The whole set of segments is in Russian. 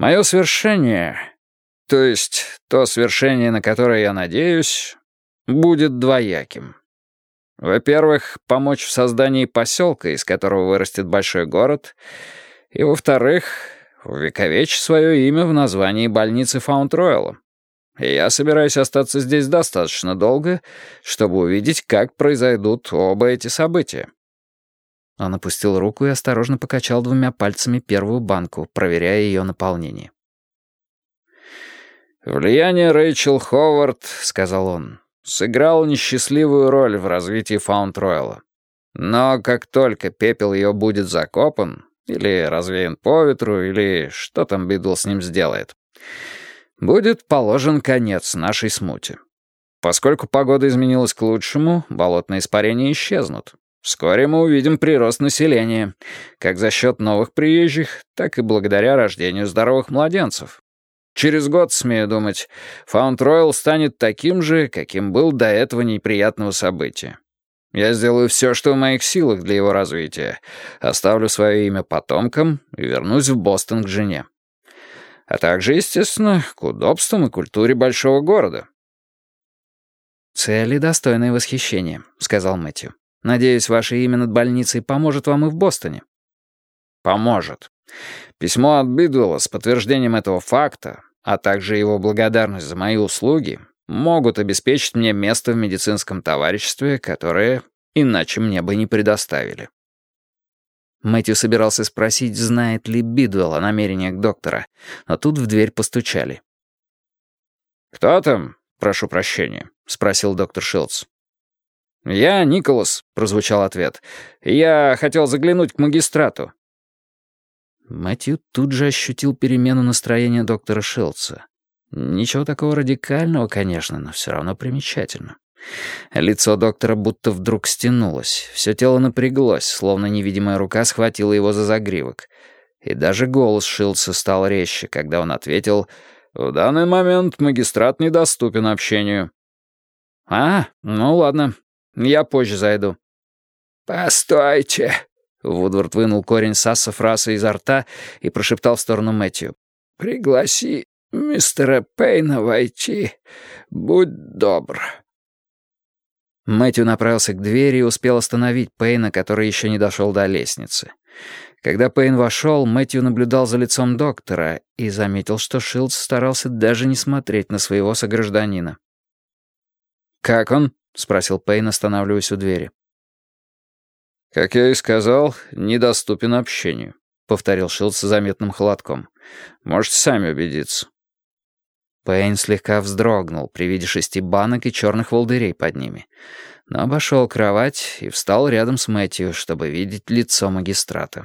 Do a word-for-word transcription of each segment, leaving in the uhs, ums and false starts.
Мое свершение, то есть то свершение, на которое я надеюсь, будет двояким. Во-первых, помочь в создании поселка, из которого вырастет большой город, и, во-вторых, увековечить свое имя в названии больницы Фаунд-Рояла. И я собираюсь остаться здесь достаточно долго, чтобы увидеть, как произойдут оба эти события. Он опустил руку и осторожно покачал двумя пальцами первую банку, проверяя ее наполнение. «Влияние Рэйчел Ховард, — сказал он, — сыграло несчастливую роль в развитии Фаунд-Рояла. Но как только пепел ее будет закопан, или развеян по ветру, или что там Бидл с ним сделает, будет положен конец нашей смуте. Поскольку погода изменилась к лучшему, болотные испарения исчезнут. Вскоре мы увидим прирост населения, как за счет новых приезжих, так и благодаря рождению здоровых младенцев. Через год, смею думать, Фаунд-Роял станет таким же, каким был до этого неприятного события. Я сделаю все, что в моих силах для его развития, оставлю свое имя потомкам и вернусь в Бостон к жене. А также, естественно, к удобствам и культуре большого города». «Цели, достойные восхищения», — сказал Мэтью. «Надеюсь, ваше имя над больницей поможет вам и в Бостоне». «Поможет. Письмо от Бидуэлла с подтверждением этого факта, а также его благодарность за мои услуги, могут обеспечить мне место в медицинском товариществе, которое иначе мне бы не предоставили». Мэтью собирался спросить, знает ли Бидуэлл о намерениях доктора, но тут в дверь постучали. «Кто там? Прошу прощения», — спросил доктор Шилдс. «Я Николас», — прозвучал ответ. «Я хотел заглянуть к магистрату». Мэтью тут же ощутил перемену настроения доктора Шилдса. Ничего такого радикального, конечно, но все равно примечательно. Лицо доктора будто вдруг стянулось, все тело напряглось, словно невидимая рука схватила его за загривок. И даже голос Шилдса стал резче, когда он ответил: «В данный момент магистрат недоступен общению». «А, ну ладно, я позже зайду». «Постойте!» Вудвард вынул корень сассафраса изо рта и прошептал в сторону Мэтью. «Пригласи мистера Пейна войти. Будь добр». Мэтью направился к двери и успел остановить Пейна, который еще не дошел до лестницы. Когда Пейн вошел, Мэтью наблюдал за лицом доктора и заметил, что Шилдс старался даже не смотреть на своего согражданина. «Как он?» — спросил Пейн, останавливаясь у двери. «Как я и сказал, недоступен общению», — повторил Шилдс с заметным холодком. «Можете сами убедиться». Пейн слегка вздрогнул при виде шести банок и черных волдырей под ними, но обошел кровать и встал рядом с Мэтью, чтобы видеть лицо магистрата.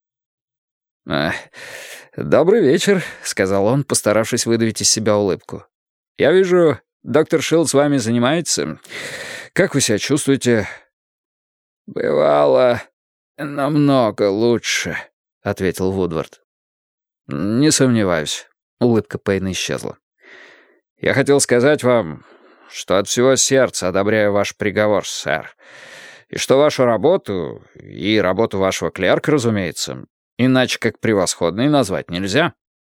«Эх, добрый вечер», — сказал он, постаравшись выдавить из себя улыбку. «Я вижу, доктор Шилдс с вами занимается. Как вы себя чувствуете?» «Бывало намного лучше», — ответил Вудвард. «Не сомневаюсь», — улыбка Пейна исчезла. «Я хотел сказать вам, что от всего сердца одобряю ваш приговор, сэр, и что вашу работу, и работу вашего клерка, разумеется, иначе как превосходной назвать нельзя».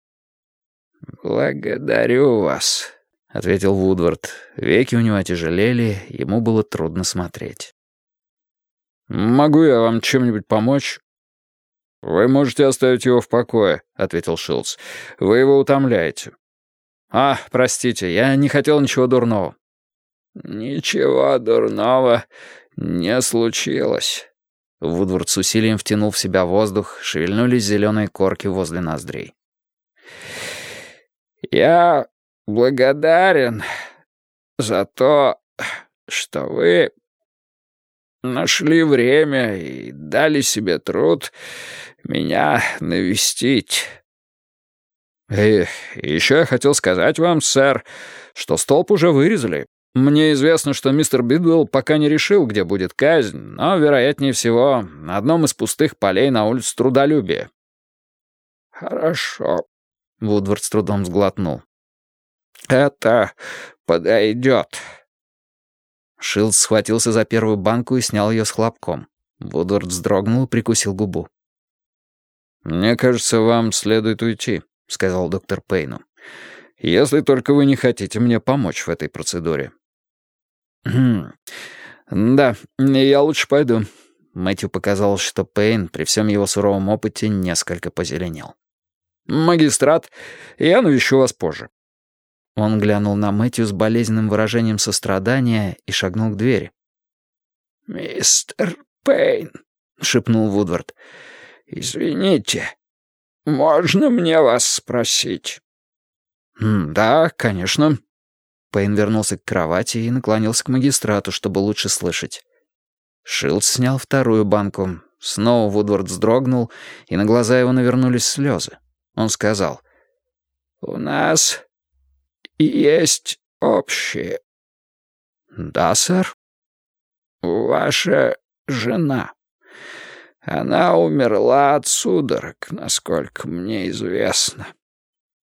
«Благодарю вас», — ответил Вудвард. Веки у него отяжелели, ему было трудно смотреть. «Могу я вам чем-нибудь помочь?» «Вы можете оставить его в покое», — ответил Шилдс. «Вы его утомляете». «А, простите, я не хотел ничего дурного». «Ничего дурного не случилось». Вудвард с усилием втянул в себя воздух, шевельнулись зеленые корки возле ноздрей. «Я благодарен за то, что вы нашли время и дали себе труд меня навестить». «И еще я хотел сказать вам, сэр, что столб уже вырезали. Мне известно, что мистер Бидуэлл пока не решил, где будет казнь, но, вероятнее всего, на одном из пустых полей на улице Трудолюбия». «Хорошо», — Вудвард с трудом сглотнул. «Это подойдет». Шилдс схватился за первую банку и снял ее с хлопком. Вудвард вздрогнул и прикусил губу. «Мне кажется, вам следует уйти», — сказал доктор Пейну. «Если только вы не хотите мне помочь в этой процедуре». «Хм... Да, я лучше пойду». Мэтью показалось, что Пейн при всем его суровом опыте несколько позеленел. «Магистрат, я навещу вас позже». Он глянул на Мэтью с болезненным выражением сострадания и шагнул к двери. «Мистер Пейн», — шепнул Вудвард, — «извините, можно мне вас спросить?» «Да, конечно». Пейн вернулся к кровати и наклонился к магистрату, чтобы лучше слышать. Шилдс снял вторую банку. Снова Вудвард вздрогнул, и на глаза его навернулись слезы. Он сказал: «У нас есть общее». «Да, сэр». «Ваша жена. Она умерла от судорог, насколько мне известно».